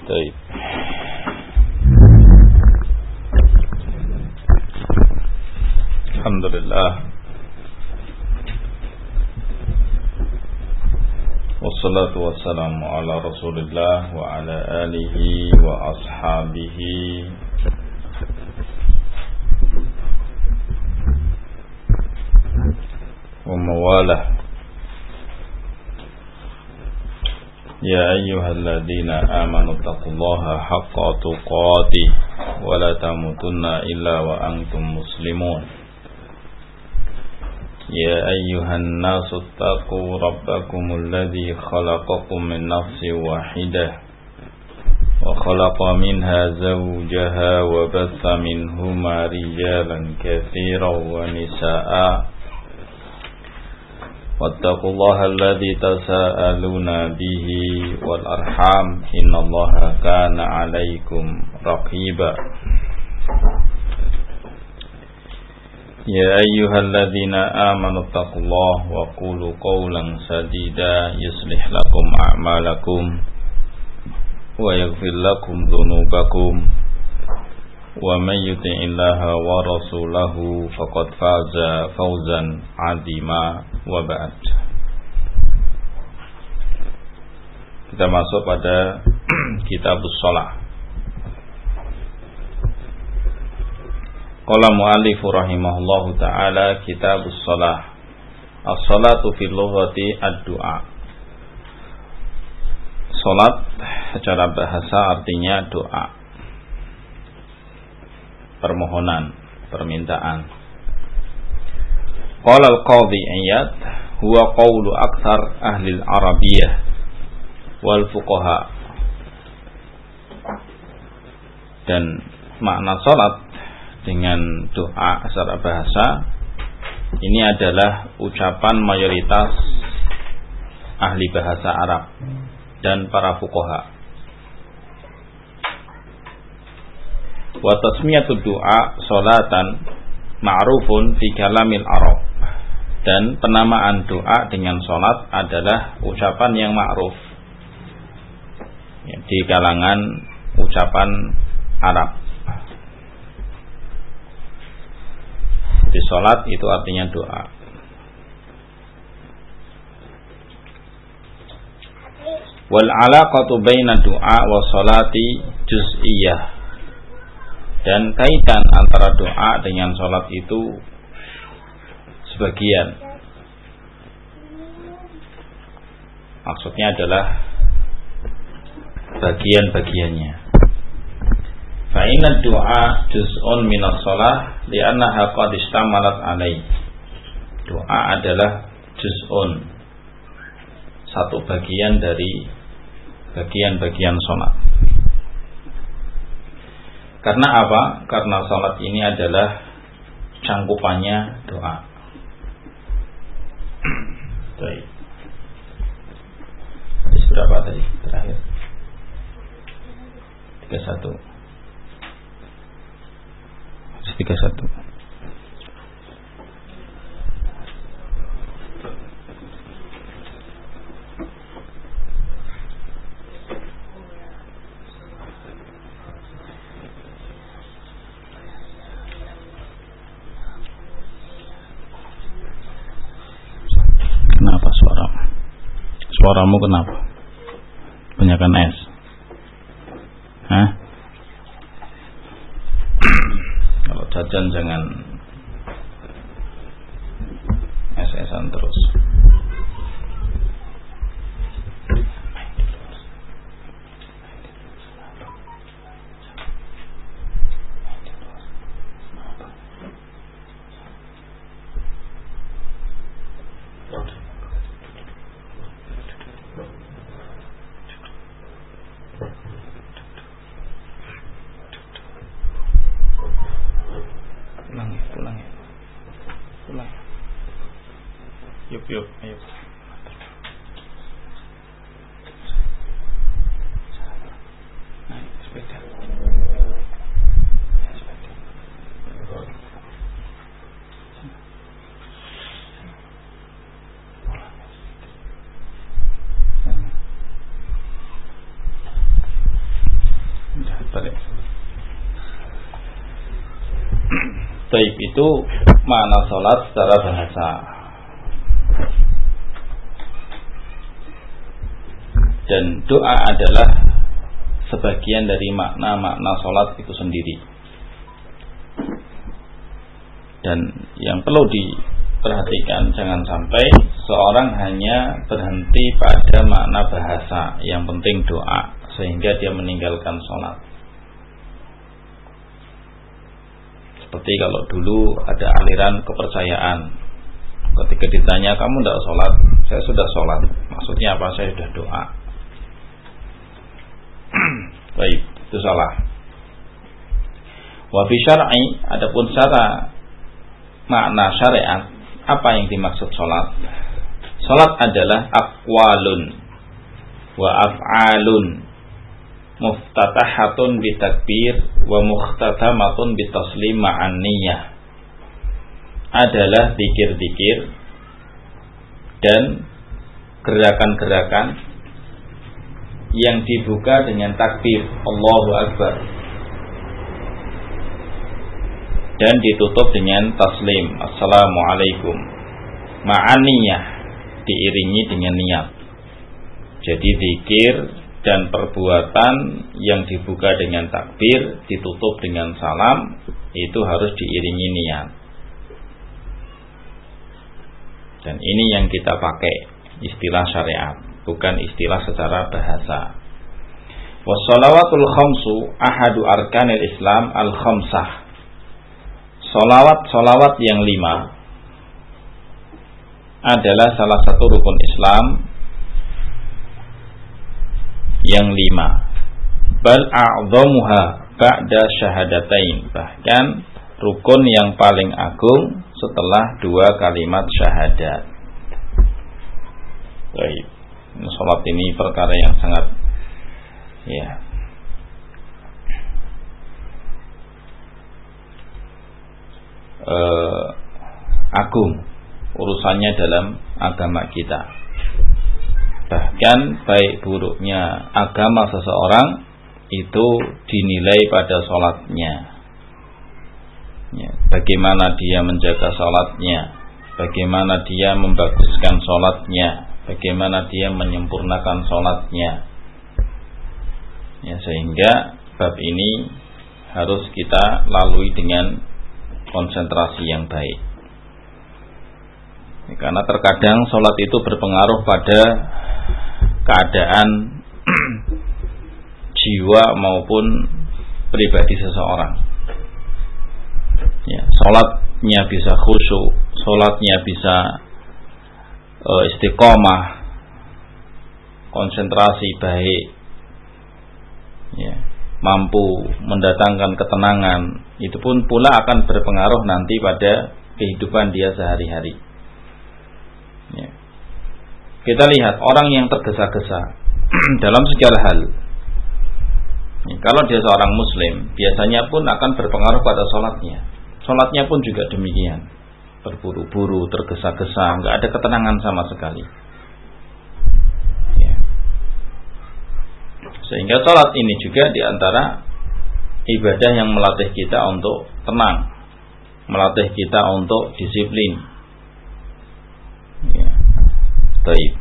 Baik. Alhamdulillah. Wassalatu wassalamu ala Rasulillah wa ala alihi wa ashabihi wa mawalah. Ya ayyuhalladzina amanu taqullaha haqqa tuqatih wa la tamutunna illa wa antum muslimun. Ya ayyuhan nasu taqu rabbakumul ladzi khalaqakum min nafsin wahidah wa khalaqa minha zawjaha wa batha minhuma rijalan katsiran wa nisaa'a wattaqullaha alladzi tasaaluna bihi wal arham innallaha kana 'alaikum raqiba. Ya ayyuhalladzina amanu taqullaha wa qulu qawlan sadida yuslih lakum a'malakum wa yaghfir lakum dhunubakum wa may yuti'illaha wa rasulahu faqad faza fawzan 'azima. Wa ba'd. Kita masuk pada Kitabus Shalah. Qala mu'allif rahimahullahu ta'ala Kitabus Shalah. As-salatu fil lughati ad-du'a. Salat secara bahasa artinya doa, permohonan, permintaan. Qala al-qadhi Iyad huwa qawlu aktsar ahli al-arabiyyah wal fuqaha. Dan makna salat dengan doa secara bahasa ini adalah ucapan mayoritas ahli bahasa Arab dan para fuqaha. Wa tasmiyatu du'a salatan ma'rufun fi kalamil Arab. Dan penamaan doa dengan salat adalah ucapan yang ma'ruf di kalangan ucapan Arab. Di salat itu artinya doa. Wal alaqatu baina du'a wa salati juz'iyyah. Dan kaitan antara doa dengan salat itu sebagian. Maksudnya adalah bagian-bagiannya. Fa inna du'a juz'un minas shalah li'annaha qad istamalat 'alaihi. Doa adalah juz'un, satu bagian dari bagian-bagian salat. Karena apa? Karena salat ini adalah cangkupannya doa. Baik. Hadis berapa tadi? Terakhir 31. Hadis 31. Kenapa suaramu kenapa? Banyakan es. Hah? Kalau jajan jangan es-esan terus. Pulang. Yuk, ayo. Naik sepeda. Taib itu makna sholat secara bahasa. Dan doa adalah sebagian dari makna-makna sholat itu sendiri. Dan yang perlu diperhatikan, jangan sampai seorang hanya berhenti pada makna bahasa, yang penting doa, sehingga dia meninggalkan sholat. Seperti kalau dulu ada aliran kepercayaan, ketika ditanya, kamu tidak sholat? Saya sudah sholat. Maksudnya apa? Saya sudah doa. Baik, itu salah. Wa fi syar'i, adapun secara makna syariat, apa yang dimaksud sholat? Sholat adalah aqwalun wa af'alun muftatahatun bitakbir wa mukhtatamatun bitaslim ma'an niyah. Adalah zikir-zikir dan gerakan-gerakan yang dibuka dengan takbir Allahu Akbar dan ditutup dengan taslim Assalamualaikum ma'an niyah, diiringi dengan niat. Jadi zikir dan perbuatan yang dibuka dengan takbir, ditutup dengan salam, itu harus diiringi niat. Dan ini yang kita pakai istilah syariat, bukan istilah secara bahasa. Wassalawatul khamsu ahadu arkanil Islam al-khamsah. Salawat yang 5 adalah salah satu rukun Islam yang 5. Bal a'dhamuha ba'da syahadatain. Bahkan rukun yang paling agung setelah 2 kalimat syahadat. Baik. Salat ini perkara yang sangat agung urusannya dalam agama kita. Bahkan baik buruknya agama seseorang itu dinilai pada sholatnya. Bagaimana dia menjaga sholatnya, bagaimana dia membaguskan sholatnya, bagaimana dia menyempurnakan sholatnya. Sehingga bab ini harus kita lalui dengan konsentrasi yang baik. Karena terkadang sholat itu berpengaruh pada keadaan jiwa maupun pribadi seseorang. Sholatnya bisa khusyuk, sholatnya bisa istiqomah, konsentrasi baik, mampu mendatangkan ketenangan. Itu pun pula akan berpengaruh nanti pada kehidupan dia sehari-hari. Kita lihat orang yang tergesa-gesa dalam segala hal. Kalau dia seorang muslim, biasanya pun akan berpengaruh pada sholatnya. Sholatnya pun juga demikian, terburu-buru, tergesa-gesa, nggak ada ketenangan sama sekali. Sehingga sholat ini juga diantara ibadah yang melatih kita untuk tenang, melatih kita untuk disiplin. Baik.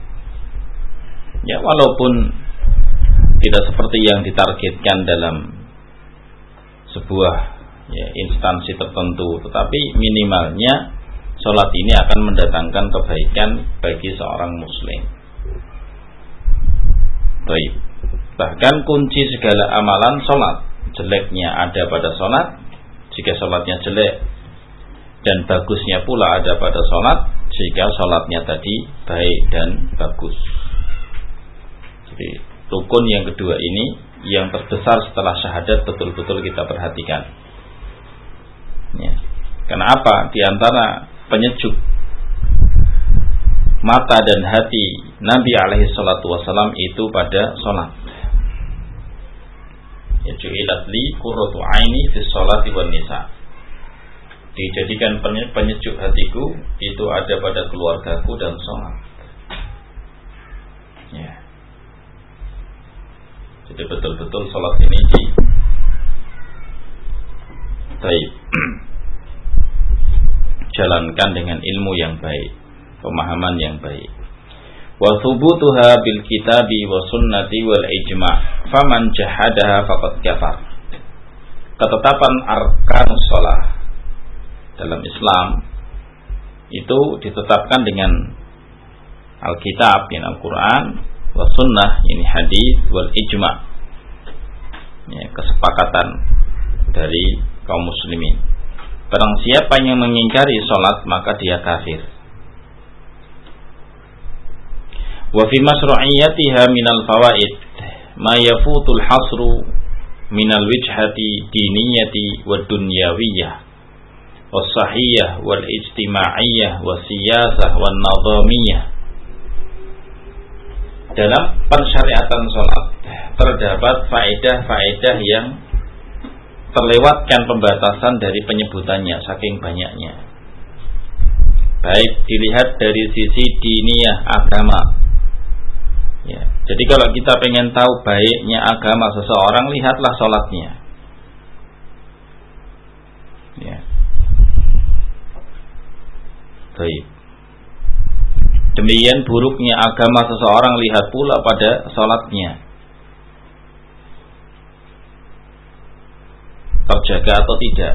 Walaupun tidak seperti yang ditargetkan dalam sebuah instansi tertentu, tetapi minimalnya sholat ini akan mendatangkan kebaikan bagi seorang muslim. Baik. Bahkan kunci segala amalan sholat, jeleknya ada pada sholat. Jika sholatnya jelek, dan bagusnya pula ada pada sholat jika sholatnya tadi baik dan bagus. Jadi rukun yang kedua ini yang terbesar setelah syahadat betul-betul kita perhatikan. Karena apa? Di antara penyejuk mata dan hati Nabi alaihi salatu wasalam itu pada sholat. Ju'ilat li qurratu aini fi sholati wan nisa. Dijadikan penyejuk hatiku itu ada pada keluargaku dan sholat. Jadi betul-betul sholat ini baik. dijalankan dengan ilmu yang baik, pemahaman yang baik. Wa thubutuha bil kitabi wa sunnati wal ijma', faman jahadaha faqad kafar. Ketetapan arkanus shalah dalam Islam itu ditetapkan dengan Alkitab, yang Al-Quran, wa sunnah, ini hadis, wal ijma', ya, kesepakatan dari kaum muslimin. Barang siapa yang mengingkari salat maka dia kafir. Wa fi masru'iyyatiha minal fawaid ma yafutul hasru minal wijhati diniyati wa dunyawiyyah was sahiyah wal ijtima'iyyah was siyasah wan nadhamiyah. Dalam pensyariatan salat terdapat faedah-faedah yang terlewatkan pembatasan dari penyebutannya saking banyaknya. Baik dilihat dari sisi diniyah, agama. Ya, jadi kalau kita pengen tahu baiknya agama seseorang, lihatlah salatnya. Ya. Baik. Demikian buruknya agama seseorang, lihat pula pada salatnya. Terjaga atau tidak.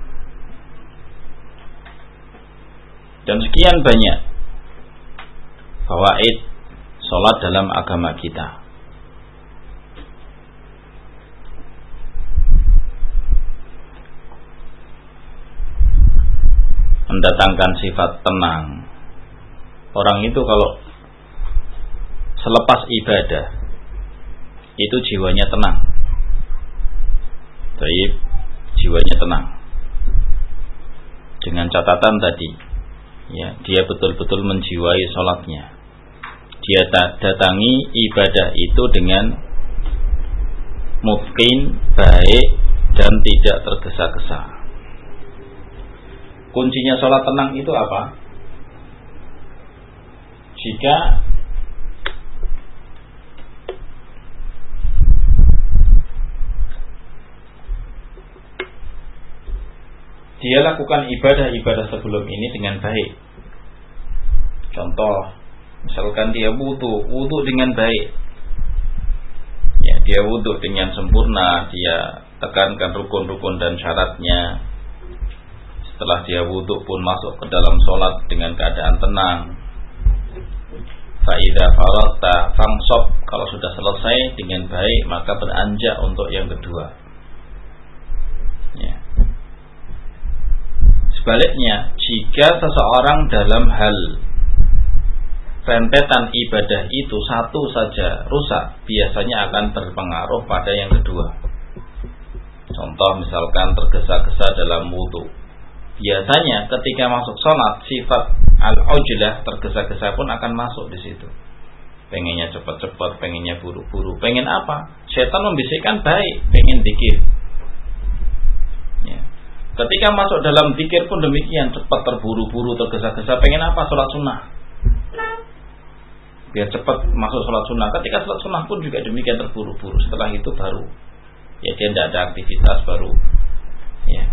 Dan sekian banyak fawaid salat dalam agama kita. Mendatangkan sifat tenang. Orang itu kalau selepas ibadah itu jiwanya tenang. Baik, jiwanya tenang. Dengan catatan tadi, ya, dia betul-betul menjiwai salatnya. Dia datangi ibadah itu dengan mungkin baik dan tidak tergesa-gesa. Kuncinya salat tenang itu apa? Jika dia lakukan ibadah-ibadah sebelum ini dengan baik. Contoh, misalkan dia wudu dengan baik. Ya, dia wudu dengan sempurna, dia tekankan rukun-rukun dan syaratnya. Setelah dia wudu pun masuk ke dalam sholat dengan keadaan tenang. Fa'idha faragta fangsob, kalau sudah selesai dengan baik maka beranjak untuk yang kedua. Ya. Sebaliknya, jika seseorang dalam hal rentetan ibadah itu satu saja rusak, biasanya akan berpengaruh pada yang kedua. Contoh misalkan tergesa-gesa dalam wudu. Biasanya ketika masuk sholat, sifat al-ujlah, tergesa-gesa pun akan masuk di situ. Pengennya cepat-cepat, pengennya buru-buru. Pengen apa? Setan membisikkan baik, pengen zikir. Ya. Ketika masuk dalam zikir pun demikian, cepat, terburu-buru, tergesa-gesa. Pengen apa? Sholat sunnah. Biar cepat masuk sholat sunnah. Ketika sholat sunnah pun juga demikian, terburu-buru. Setelah itu baru, ya dia tidak ada aktivitas baru. Ya.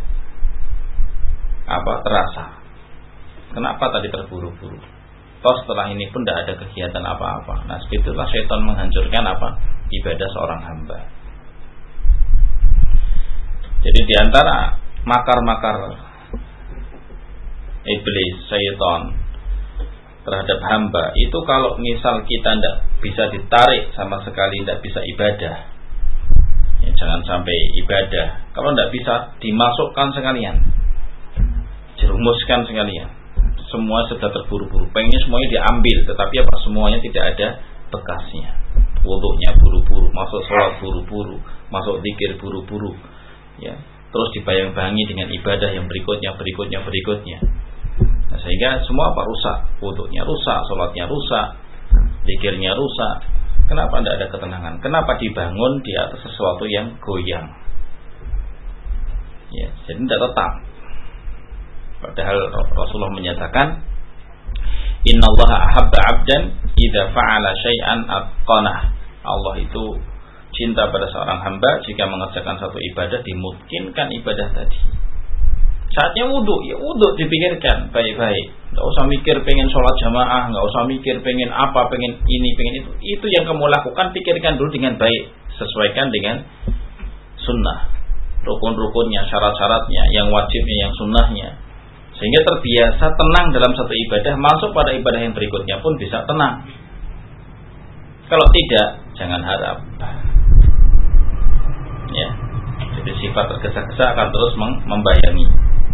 Terasa. Kenapa tadi terburu-buru? Toh setelah ini pun tidak ada kegiatan apa-apa. Nah, sebetulnya syaitan menghancurkan ibadah seorang hamba. Jadi diantara makar-makar iblis, syaitan terhadap hamba itu, kalau misal kita tidak bisa ditarik sama sekali, tidak bisa ibadah, ya, jangan sampai ibadah. Kalau tidak bisa dimasukkan sekalian, jerumuskan sekalian. Semua sudah terburu-buru, pengen semuanya diambil, tetapi apa, semuanya tidak ada bekasnya. Wudunya buru-buru, masuk sholat buru-buru, masuk zikir buru-buru, ya. Terus dibayang-bayangi dengan ibadah yang berikutnya. Nah, sehingga semua rusak, wudunya rusak, sholatnya rusak, zikirnya rusak. Kenapa tidak ada ketenangan? Kenapa dibangun di atas sesuatu yang goyang? Ya, jadi tidak tetap. Padahal Rasulullah menyatakan, Innallaha ahabba 'abdan idza fa'ala syai'an atqanah. Allah itu cinta pada seorang hamba jika mengerjakan satu ibadah, dimungkinkan ibadah tadi. Saatnya wudhu, ya wudhu dipikirkan baik-baik. Nggak usah mikir pengen sholat jamaah, nggak usah mikir pengen apa, pengen ini, pengen itu. Itu yang kamu lakukan, pikirkan dulu dengan baik, sesuaikan dengan sunnah, rukun-rukunnya, syarat-syaratnya, yang wajibnya, yang sunnahnya, sehingga terbiasa tenang dalam satu ibadah, masuk pada ibadah yang berikutnya pun bisa tenang. Kalau tidak, jangan harap. Ya, jadi sifat tergesa-gesa akan terus membayangi.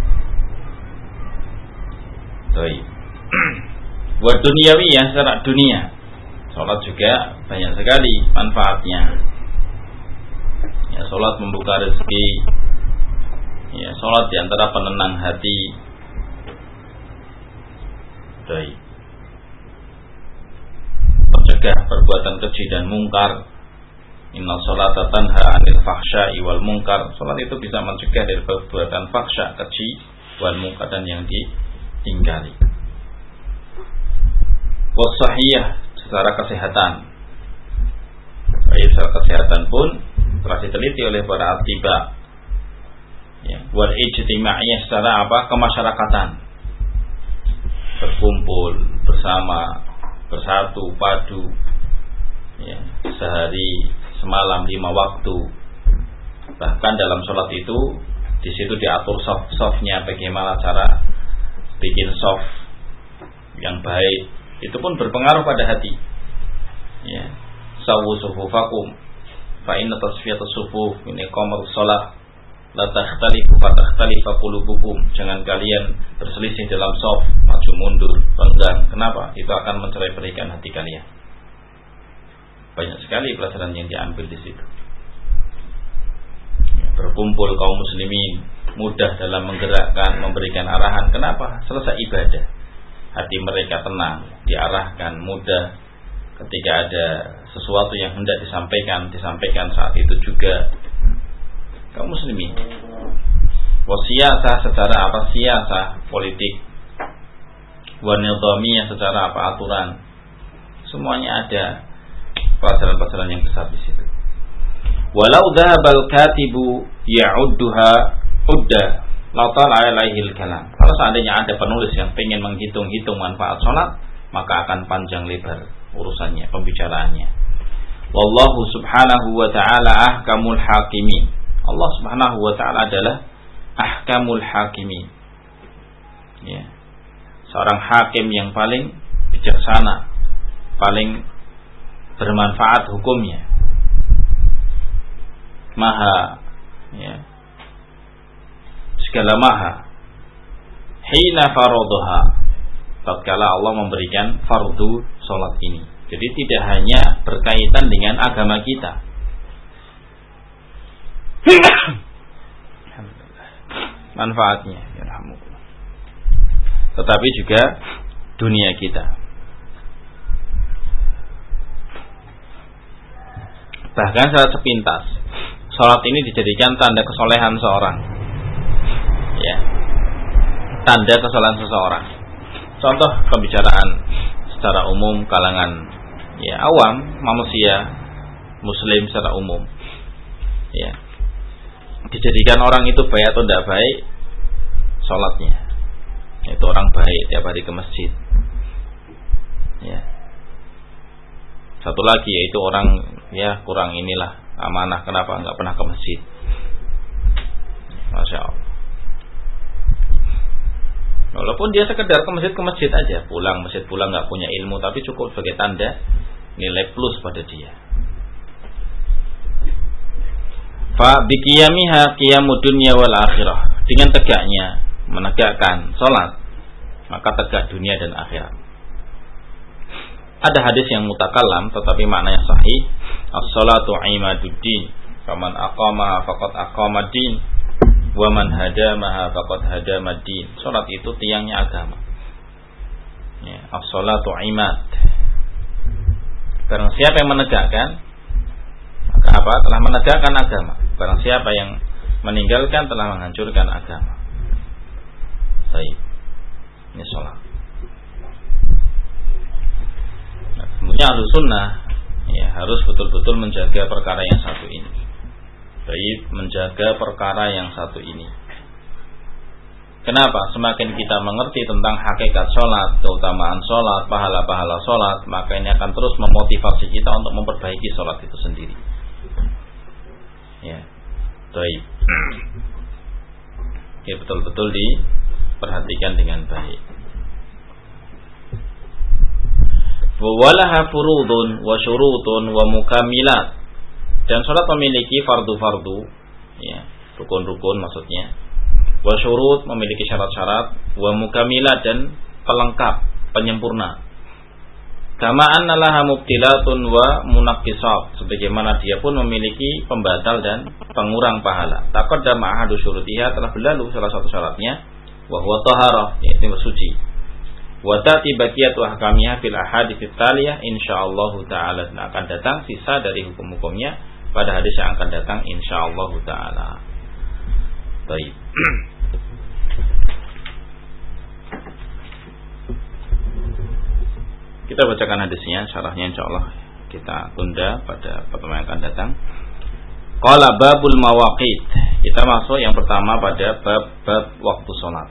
Baik. Buat duniawi ya, secara dunia, sholat juga banyak sekali manfaatnya. Ya, sholat membuka rezeki. Ya, sholat diantara penenang hati. Baik. Mencegah perbuatan keji dan mungkar. Inna sholata tanha 'anil fahsya'i wal munkar. Sholat itu bisa mencegah dari perbuatan fahsya, keji, wal munkar dan yang ditinggali. Wasahiyah, secara kesehatan. Baik, secara kesehatan pun telah diteliti oleh para atibah. Ya, wal ijtima'iyah, secara apa? Kemasyarakatan. Berkumpul bersama, bersatu padu, ya, sehari semalam 5 waktu. Bahkan dalam sholat itu di situ diatur soft-softnya, bagaimana cara bikin soft yang baik. Itu pun berpengaruh pada hati. Ya, sawu sufufakum fa inna tasfiyatus sufuf min iqamatus shalah la takhtalifu fa takhtalifa qulubukum. Jangan kalian berselisih dalam soft, maju mundur, renggang. Kenapa? Itu akan mencerai-beraikan hati kalian. Banyak sekali pelajaran yang diambil di situ. Ya, berkumpul kaum muslimin, mudah dalam menggerakkan, memberikan arahan. Kenapa? Selesai ibadah, hati mereka tenang, diarahkan, mudah. Ketika ada sesuatu yang hendak disampaikan saat itu juga. Kaum muslimin, wasiyasah, secara apa? Siyasah, politik. Wanidhamiyah, secara apa? Aturan. Semuanya ada pelajaran-pelajaran yang besar di situ. Walau dhahabal katibu ya'udduha udda la tala alaihil kalam. Kalau seandainya ada penulis yang pengen menghitung-hitung manfaat sholat, maka akan panjang lebar urusannya, pembicaraannya. Wallahu subhanahu wa ta'ala ahkamul hakimin. Allah subhanahu wa ta'ala adalah ahkamul hakimin. Ya, seorang hakim yang paling bijaksana, paling bermanfaat hukumnya, maha, ya, segala maha. Hina faradhaha, tatkala Allah memberikan fardu salat ini. Jadi tidak hanya berkaitan dengan agama kita, manfaatnya, tetapi juga dunia kita. Bahkan secara sepintas, sholat ini dijadikan tanda kesolehan seorang. Ya, tanda kesolehan seseorang. Contoh pembicaraan secara umum kalangan, ya, awam manusia muslim secara umum. Ya, dijadikan orang itu baik atau tidak baik sholatnya. Itu orang baik tiap hari ke masjid. Ya. Satu lagi yaitu orang, ya, kurang inilah amanah, kenapa enggak pernah ke masjid. Masya Allah. Walaupun dia sekedar ke masjid aja, pulang enggak punya ilmu, tapi cukup sebagai tanda nilai plus pada dia. Fa biqiyamiha qiyamud dunya wal akhirah. Dengan tegaknya menegakkan salat, maka tegak dunia dan akhirat. Ada hadis yang mutakallam tetapi maknanya sahih. As-salatu imaduddin, faman aqamaha faqad aqamad-din, wa man hadamaha faqad hadamad-din. Salat itu tiangnya agama. Ya, as-salatu imad. Barang siapa yang menegakkan, maka apa? Telah menegakkan agama. Barang siapa yang meninggalkan telah menghancurkan agama. Baik. Ini salat. Kemudian ahlu sunnah, ya, harus betul-betul menjaga perkara yang satu ini. Baik, menjaga perkara yang satu ini. Kenapa? Semakin kita mengerti tentang hakikat sholat, keutamaan sholat, pahala-pahala sholat, maka ini akan terus memotivasi kita untuk memperbaiki sholat itu sendiri. Ya, baik. Oke, betul-betul diperhatikan dengan baik. Walaha furudun wa syurutun wa mukamilat. Dan sholat memiliki fardu-fardu, ya, rukun-rukun maksudnya. Wa syurut memiliki syarat-syarat, wa mukamilat dan pelengkap, penyempurna. Kama anna laha mubtilatun wa munaqqisat, sebagaimana dia pun memiliki pembatal dan pengurang pahala. Taqaddama ahadu syurutiha, telah berlalu salah satu syaratnya, wa huwa taharah, yaitu bersuci. Wa ta'ti baqiyatu ahkamiha fil ahadits taliyah insyaallah taala, akan datang sisa dari hukum-hukumnya pada hadis yang akan datang insyaallah taala. Baik. Kita bacakan hadisnya, syarahnya insyaallah kita tunda pada pertemuan yang akan datang. Qala babul mawaqit. Kita masuk yang pertama pada bab waktu salat.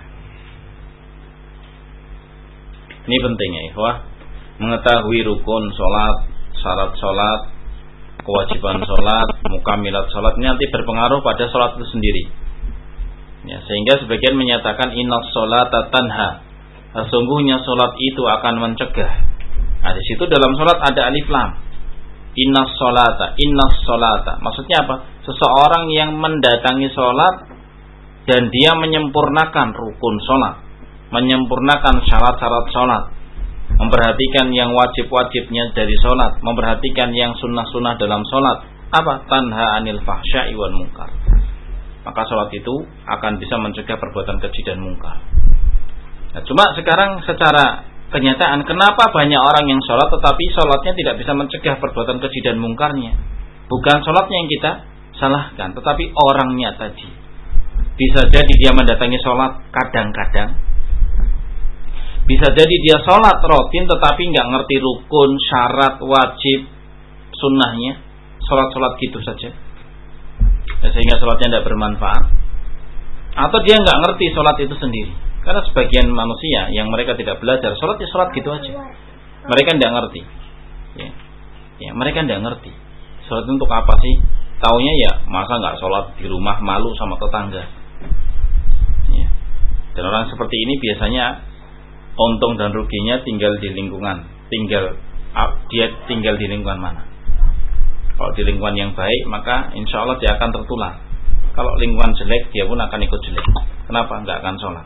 Ini penting ya, ikhwah, mengetahui rukun salat, syarat salat, kewajiban salat, mukamilat salat ini nanti berpengaruh pada salat itu sendiri. Ya, sehingga sebagian menyatakan innas sholata tanha, sesungguhnya salat itu akan mencegah. Nah, di situ dalam salat ada alif lam. Innas sholata. Maksudnya apa? Seseorang yang mendatangi salat dan dia menyempurnakan rukun salat, menyempurnakan syarat-syarat salat, memperhatikan yang wajib-wajibnya dari salat, memperhatikan yang sunnah-sunnah dalam salat, apa? Tanha anil fahsya'i wal munkar. Maka salat itu akan bisa mencegah perbuatan keji dan mungkar. Nah, cuma sekarang secara kenyataan, kenapa banyak orang yang sholat tetapi sholatnya tidak bisa mencegah perbuatan keji dan mungkarnya? Bukan sholatnya yang kita salahkan, tetapi orangnya tadi. Bisa jadi dia mendatangi sholat kadang-kadang, bisa jadi dia sholat rutin tetapi nggak ngerti rukun, syarat, wajib, sunnahnya, sholat-sholat gitu saja, sehingga sholatnya tidak bermanfaat. Atau dia nggak ngerti sholat itu sendiri. Karena sebagian manusia yang mereka tidak belajar sholat, ya sholat gitu aja. Mereka tidak ngerti. Ya, mereka tidak ngerti. Sholat itu untuk apa sih? Taunya ya masa nggak sholat di rumah malu sama tetangga. Ya. Dan orang seperti ini biasanya untung dan ruginya tinggal di lingkungan. Dia tinggal di lingkungan mana? Kalau di lingkungan yang baik, maka insya Allah dia akan tertular. Kalau lingkungan jelek, dia pun akan ikut jelek. Kenapa? Nggak akan sholat.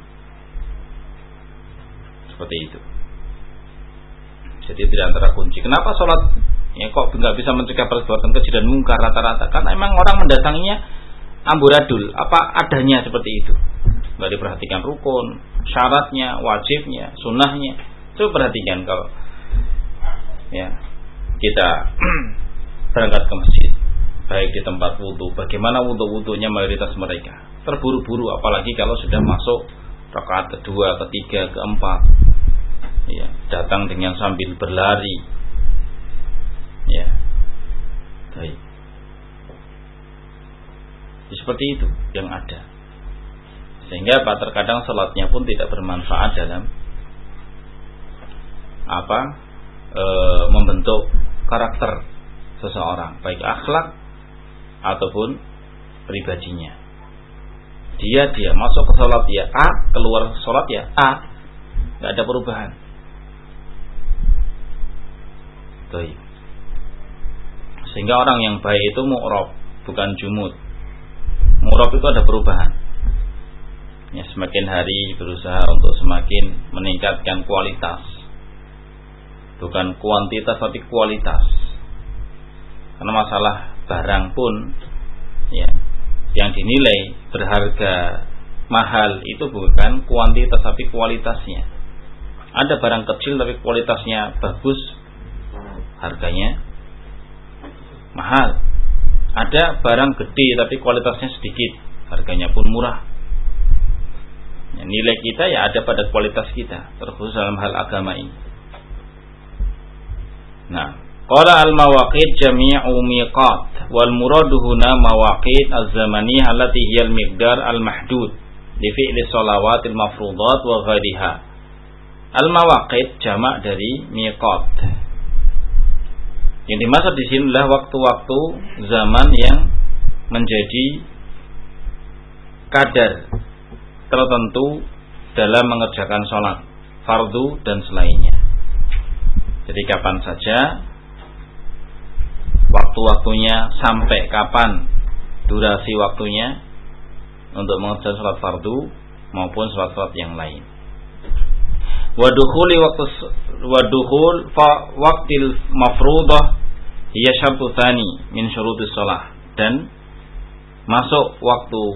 Seperti itu. Jadi tidak antara kunci. Kenapa sholat ya kok nggak bisa mencegah perbuatan keji dan mungkar rata-rata? Karena emang orang mendatanginya amburadul, apa adanya seperti itu. Nggak diperhatikan rukun, syaratnya, wajibnya, sunnahnya. Coba perhatikan kalau ya kita berangkat ke masjid, baik di tempat wudu, bagaimana wudu-wudunya mayoritas mereka terburu-buru, apalagi kalau sudah masuk rakaat kedua, ketiga, keempat, ya, datang dengan sambil berlari, ya, baik. Seperti itu yang ada, sehingga terkadang salatnya pun tidak bermanfaat dalam membentuk karakter seseorang, baik akhlak ataupun pribadinya. Dia masuk ke sholat ya A, keluar sholat ya A, nggak ada perubahan. Baik. Sehingga orang yang baik itu mu'rab, bukan jumud. Mu'rab itu ada perubahan. Ya, semakin hari berusaha untuk semakin meningkatkan kualitas, bukan kuantitas tapi kualitas. Karena masalah barang pun, ya, yang dinilai berharga mahal itu bukan kuantitas tapi kualitasnya. Ada barang kecil tapi kualitasnya bagus, harganya mahal. Ada barang gede tapi kualitasnya sedikit, harganya pun murah. Ya, nilai kita ya ada pada kualitas kita, terkhusus dalam hal agama ini. Nah, qala al-mawaqit jami'u miqat wal muradu huna mawaqit az-zamaniyah allati hiya al-miqdar al-mahdud li fi'li shalawatil mafruḍat wa ghairiha. Al-mawaqit jamak dari miqat. Yang dimaksud di sini adalah waktu-waktu zaman yang menjadi kadar tertentu dalam mengerjakan sholat fardu dan selainnya. Jadi kapan saja waktu-waktunya, sampai kapan durasi waktunya untuk mengerjakan sholat fardu maupun sholat-sholat yang lain. Wadukhul waqtil mafruḍah hiya syartu tsani min syurutis shalah, dan masuk waktu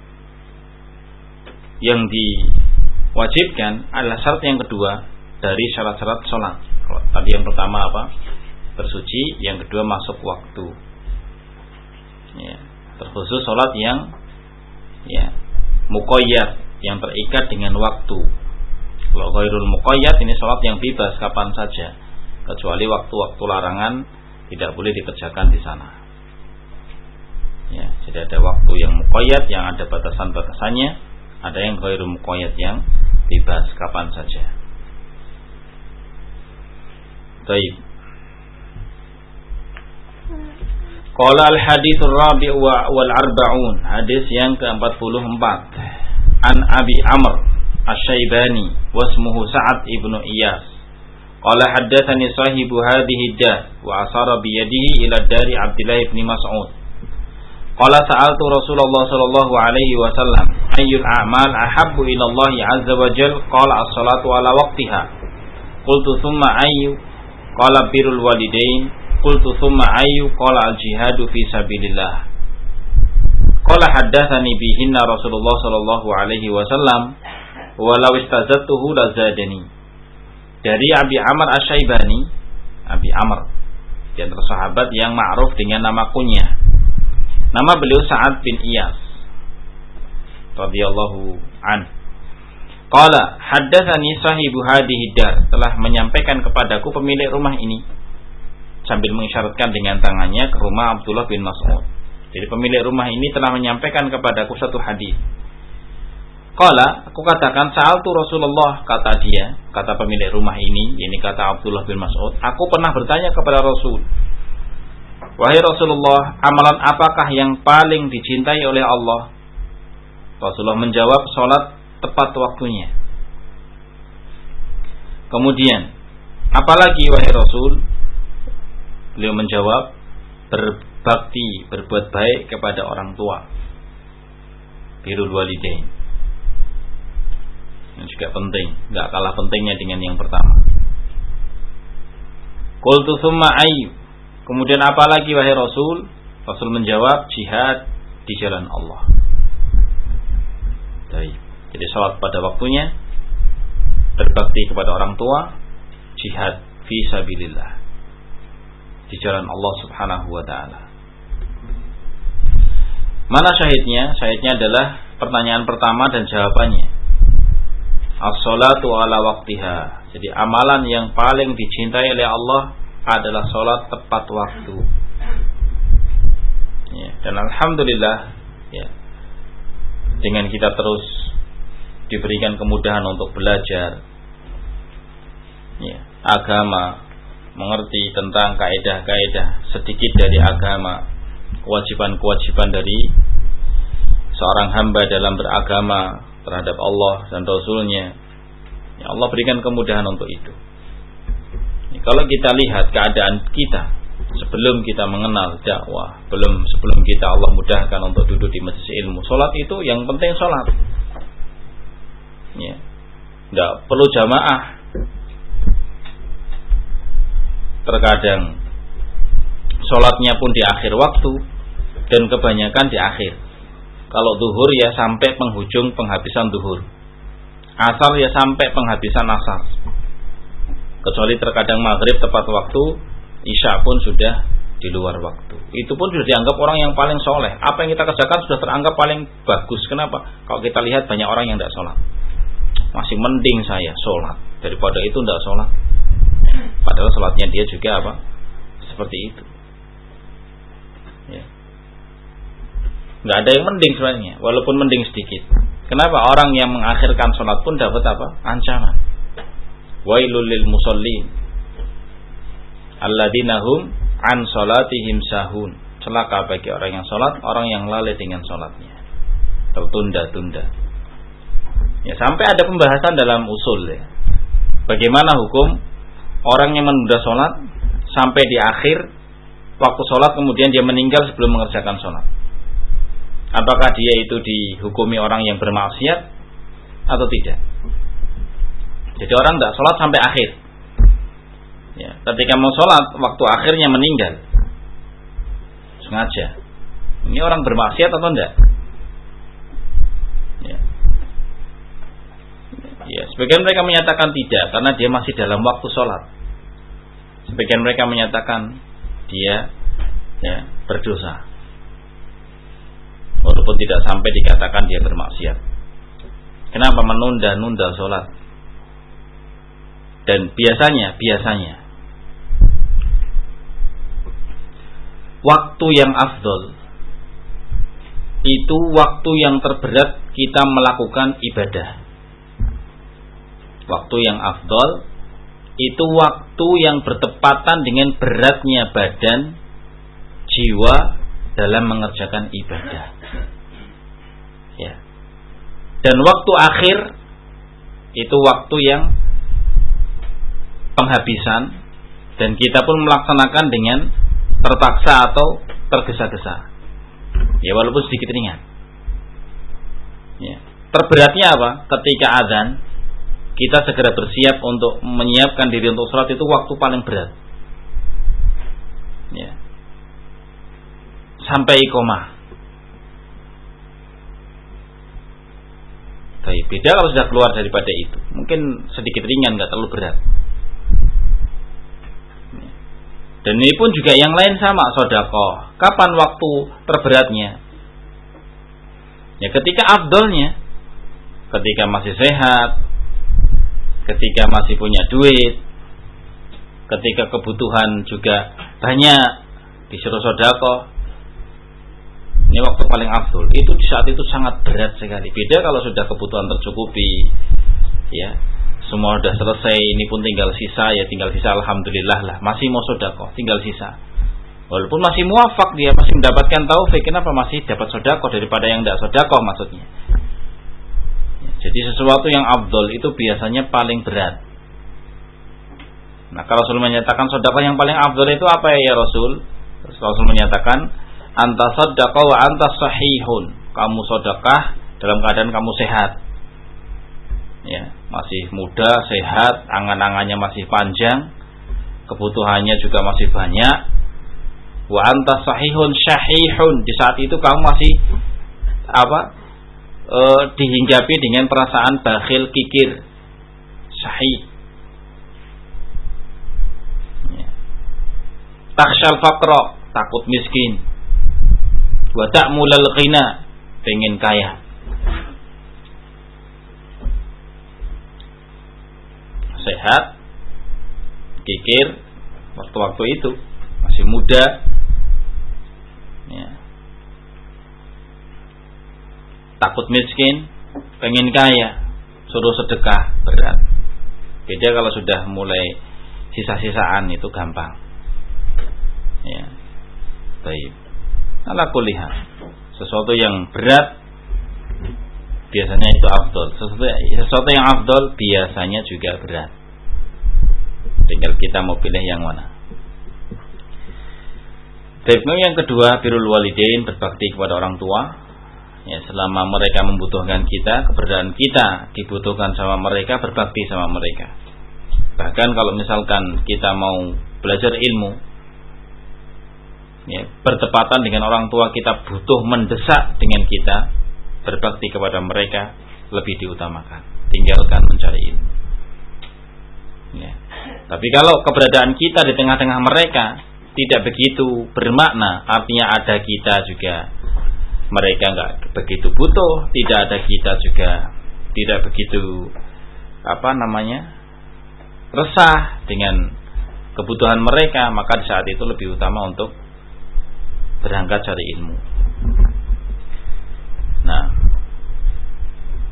yang diwajibkan adalah syarat yang kedua dari syarat-syarat sholat. Kalau tadi yang pertama apa? Bersuci, yang kedua masuk waktu. Ya, terkhusus sholat yang muqayyad, yang terikat dengan waktu. Kalau ghairul muqayyad ini sholat yang bebas kapan saja, kecuali waktu-waktu larangan tidak boleh dikerjakan di sana. Ya, jadi ada waktu yang muqayyad yang ada batasan-batasannya, ada yang ghairul muqayyad yang bebas kapan saja. Baik. Qala al-hadits ar-rabi' wal arba'un, hadis yang ke-44. An Abi Amr Asy-Syaibani wasmuhu Sa'ad ibnu Iyas. Qala haddatsani sahibu hadhihi dar wa asara bi yadihi ila dari Abdullah bin Mas'ud. Qala sa'altu Rasulullah sallallahu alaihi wasallam ayyul a'mal ahabbu ila Allah azza wa jalla? Qala as-salatu ala waqtiha. Qultu thumma ayyu? Qala birrul walidain. Qultu thumma ayyu? Qala al-jihadu fi sabilillah. Qala haddatsani bihinna Rasulullah sallallahu alaihi wasallam walau istazattuhu lazadani. Dari Abi Amr Asy-Syaibani, Abi Amr, di antara sahabat yang ma'ruf dengan nama kunyah. Nama beliau Sa'ad bin Iyas radhiyallahu an. Qala haddatsani sahibu hadhihi dar, telah menyampaikan kepadaku pemilik rumah ini, sambil mengisyaratkan dengan tangannya ke rumah Abdullah bin Mas'ud. Jadi pemilik rumah ini telah menyampaikan kepadaku satu hadis. Qala, aku katakan sa'altu Rasulullah, kata dia, kata pemilik rumah ini, kata Abdullah bin Mas'ud, aku pernah bertanya kepada Rasul, wahai Rasulullah, amalan apakah yang paling dicintai oleh Allah? Rasulullah menjawab, sholat tepat waktunya. Kemudian, apalagi wahai Rasul? Beliau menjawab, berbakti, berbuat baik kepada orang tua, birrul walidain. Yang juga penting, gak kalah pentingnya dengan yang pertama. Qultu tsumma ayyu? Kemudian apa lagi wahai Rasul? Rasul menjawab, jihad di jalan Allah. Jadi salat pada waktunya, berbakti kepada orang tua, jihad fi sabilillah, di jalan Allah Subhanahu wa taala. Mana syahidnya? Syahidnya adalah pertanyaan pertama dan jawabannya. As-salatu ala waqtiha. Jadi amalan yang paling dicintai oleh Allah adalah salat tepat waktu. Ya, dan alhamdulillah, ya, dengan kita terus diberikan kemudahan untuk belajar, ya, agama, mengerti tentang kaidah-kaidah sedikit dari agama, kewajiban-kewajiban dari seorang hamba dalam beragama terhadap Allah dan Rasulnya. Ya, Allah berikan kemudahan untuk itu. Ya, kalau kita lihat keadaan kita sebelum kita mengenal dakwah, sebelum kita Allah mudahkan untuk duduk di majelis ilmu, salat itu yang penting salat. Ya, tidak perlu jamaah. Terkadang salatnya pun di akhir waktu dan kebanyakan di akhir. Kalau zuhur ya sampai penghujung penghabisan zuhur, asar ya sampai penghabisan asar. Kecuali terkadang maghrib tepat waktu, isya pun sudah di luar waktu. Itu pun sudah dianggap orang yang paling soleh. Apa yang kita kerjakan sudah teranggap paling bagus. Kenapa? Kalau kita lihat banyak orang yang tidak sholat, masih mending saya sholat daripada itu tidak sholat. Padahal sholatnya dia juga apa? Seperti itu. Ya. Nggak ada yang mending sebenarnya, walaupun mending sedikit. Kenapa? Orang yang mengakhirkan sholat pun dapat apa? Ancaman. Wailul lil musallin alladzina hum an sholatihim sahun. Celaka bagi orang yang sholat, orang yang lalai dengan sholatnya, tertunda-tunda. Ya, sampai ada pembahasan dalam usul ya. Bagaimana hukum orang yang menunda sholat sampai di akhir waktu sholat kemudian dia meninggal sebelum mengerjakan sholat. Apakah dia itu dihukumi orang yang bermaksiat atau tidak? Jadi orang tidak sholat sampai akhir. Ya, ketika mau sholat waktu akhirnya meninggal sengaja. Ini orang bermaksiat atau tidak? Ya, sebagian mereka menyatakan tidak karena dia masih dalam waktu sholat. Sebagian mereka menyatakan dia berdosa, walaupun tidak sampai dikatakan dia bermaksiat. Kenapa menunda-nunda sholat? Dan biasanya waktu yang afdol itu waktu yang terberat kita melakukan ibadah. Waktu yang afdol itu waktu yang bertepatan dengan beratnya badan jiwa dalam mengerjakan ibadah. Ya. Dan waktu akhir itu waktu yang penghabisan dan kita pun melaksanakan dengan terpaksa atau tergesa-gesa. Ya, walaupun sedikit ringan. Ya. Terberatnya apa? Ketika azan kita segera bersiap untuk menyiapkan diri untuk sholat, itu waktu paling berat. Ya. Sampai iqomah. Tapi beda kalau sudah keluar daripada itu. Mungkin sedikit ringan, nggak terlalu berat. Ya. Dan ini pun juga yang lain sama, sedekah. Kapan waktu terberatnya? Ya, ketika afdolnya, ketika masih sehat, ketika masih punya duit, ketika kebutuhan juga banyak, disuruh sedekah. Ini waktu paling afdol. Itu di saat itu sangat berat sekali. Beda kalau sudah kebutuhan tercukupi, ya, semua sudah selesai, ini pun tinggal sisa, ya tinggal sisa, alhamdulillah lah, masih mau sedekah, tinggal sisa. Walaupun masih muafak, dia masih mendapatkan taufik, kenapa masih dapat sedekah daripada yang tidak sedekah maksudnya. Jadi sesuatu yang afdol itu biasanya paling berat. Nah, kalau Rasul menyatakan sedekah yang paling afdol itu apa ya Rasul? Rasul menyatakan anta sadaqah wa anta sahihun. Kamu sedekah dalam keadaan kamu sehat. Ya, masih muda, sehat, angan-angannya masih panjang, kebutuhannya juga masih banyak. Wa anta sahihun syahihun. Di saat itu kamu masih dihinggapi dengan perasaan bakhil, kikir, sahih. Ya. Takhsyal faqra, takut miskin. Wa ta'mulal ghina, pengen kaya. Sehat, kikir, waktu-waktu itu masih muda. Ya. Takut miskin, pengen kaya, suruh sedekah, berat. Beda kalau sudah mulai sisa-sisaan, itu gampang. Ya. Baik. Ala kulli hal, sesuatu yang berat biasanya itu afdol. Sesuatu yang afdol biasanya juga berat. Tinggal kita mau pilih yang mana. Baik, yang kedua, birrul walidain, berbakti kepada orang tua. Ya, selama mereka membutuhkan kita, keberadaan kita dibutuhkan sama mereka, berbakti sama mereka. Bahkan kalau misalkan kita mau belajar ilmu, ya, bertepatan dengan orang tua kita butuh mendesak dengan kita, berbakti kepada mereka lebih diutamakan. Tinggalkan mencari ilmu. Ya. Tapi kalau keberadaan kita di tengah-tengah mereka tidak begitu bermakna, artinya ada kita juga mereka enggak begitu butuh, tidak ada kita juga tidak begitu resah dengan kebutuhan mereka, maka di saat itu lebih utama untuk berangkat cari ilmu. Nah,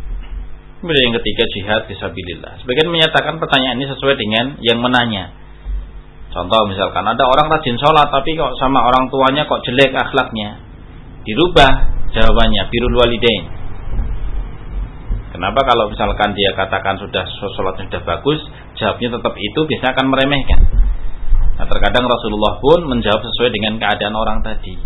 Kemudian yang ketiga, jihad fisabilillah. Sebagian menyatakan pertanyaan ini sesuai dengan yang menanya. Contoh misalkan ada orang rajin sholat tapi kok sama orang tuanya kok jelek akhlaknya. Dirubah jawabannya, birrul walidain. Kenapa kalau misalkan dia katakan sudah sholatnya sudah bagus, jawabnya tetap itu, biasanya akan meremehkan. Nah, terkadang Rasulullah pun menjawab sesuai dengan keadaan orang tadi.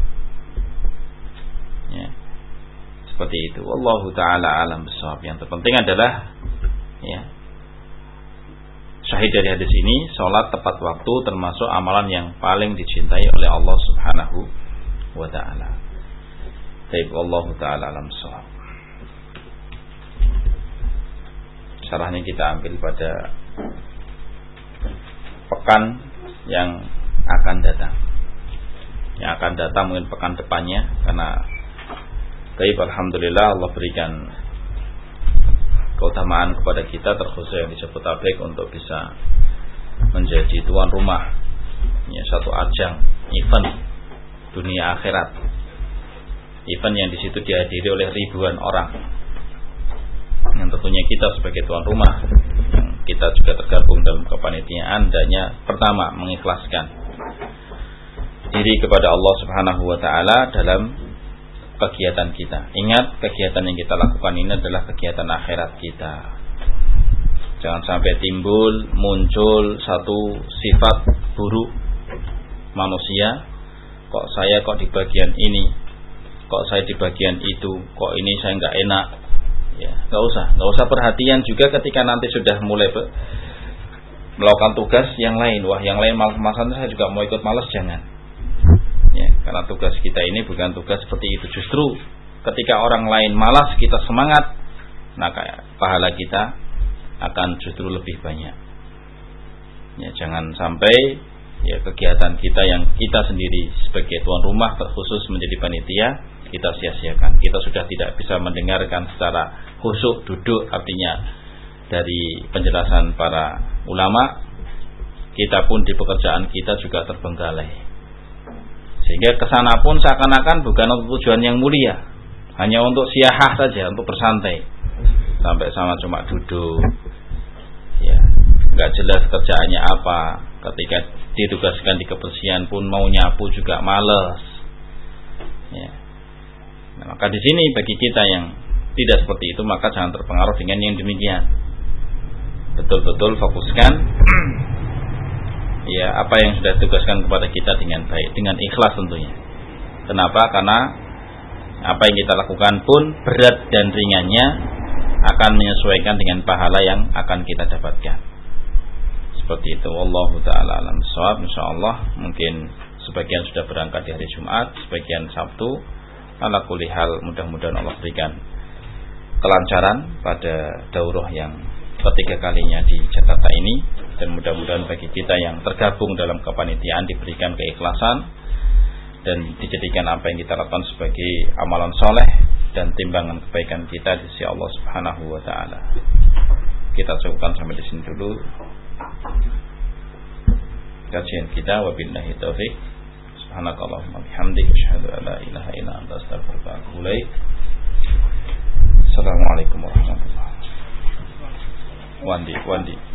Ya. Seperti itu. Wallahu ta'ala alam bissawab. Yang terpenting adalah ya, syahid dari hadis ini, sholat tepat waktu termasuk amalan yang paling dicintai oleh Allah Subhanahu wa ta'ala. Baik, wallahu ta'ala alam bissawab. Syarahnya kita ambil pada pekan yang akan datang. Yang akan datang mungkin pekan depannya, karena baik, alhamdulillah Allah berikan keutamaan kepada kita, terkhusus yang disebut tabligh, untuk bisa menjadi tuan rumah ya, satu ajang event dunia akhirat, event yang di situ dihadiri oleh ribuan orang, yang tentunya kita sebagai tuan rumah, yang kita juga tergabung dalam kepanitiaan, hendaknya pertama mengikhlaskan diri kepada Allah Subhanahu wa ta'ala dalam kegiatan kita. Ingat, kegiatan yang kita lakukan ini adalah kegiatan akhirat kita. Jangan sampai muncul satu sifat buruk manusia, kok saya kok di bagian ini, kok saya di bagian itu, kok ini saya nggak enak. Ya, nggak usah perhatian juga ketika nanti sudah mulai melakukan tugas yang lain. Wah, yang lain masalahnya saya juga mau ikut, malas, jangan. Ya, karena tugas kita ini bukan tugas seperti itu. Justru ketika orang lain malas, kita semangat, maka pahala kita akan justru lebih banyak. Ya, jangan sampai ya kegiatan kita yang kita sendiri sebagai tuan rumah, terkhusus menjadi panitia, kita sia-siakan. Kita sudah tidak bisa mendengarkan secara khusyuk duduk, artinya dari penjelasan para ulama, kita pun di pekerjaan kita juga terbengkalai. Sehingga kesana pun seakan-akan bukan untuk tujuan yang mulia, hanya untuk siyahah saja, untuk bersantai, sampai sama cuma duduk, ya, nggak jelas kerjaannya apa. Ketika ditugaskan di kebersihan pun mau nyapu juga males. Ya. Nah, maka di sini bagi kita yang tidak seperti itu, maka jangan terpengaruh dengan yang demikian. Betul-betul fokuskan ya apa yang sudah ditugaskan kepada kita dengan baik, dengan ikhlas tentunya. Kenapa? Karena apa yang kita lakukan pun berat dan ringannya akan menyesuaikan dengan pahala yang akan kita dapatkan. Seperti itu. Wallahu ta'ala alam shawab. Insyaallah mungkin sebagian sudah berangkat di hari Jumat, sebagian Sabtu. Ala kulli hal, mudah-mudahan Allah berikan kelancaran pada daurah yang ketiga kalinya di Jakarta ini, dan mudah-mudahan bagi kita yang tergabung dalam kepanitiaan diberikan keikhlasan dan dijadikan apa yang kita lakukan sebagai amalan soleh dan timbangan kebaikan kita di sisi Allah Subhanahu wa ta'ala. Kita cukupkan sampai di sini dulu kajian kita. Wabillahi taufik. Subhanakallahumma bihamdika asyhadu an la ilaha illa anta astaghfiruka wa atubu ilaik. Assalamualaikum warahmatullahi wabarakatuh. Wandi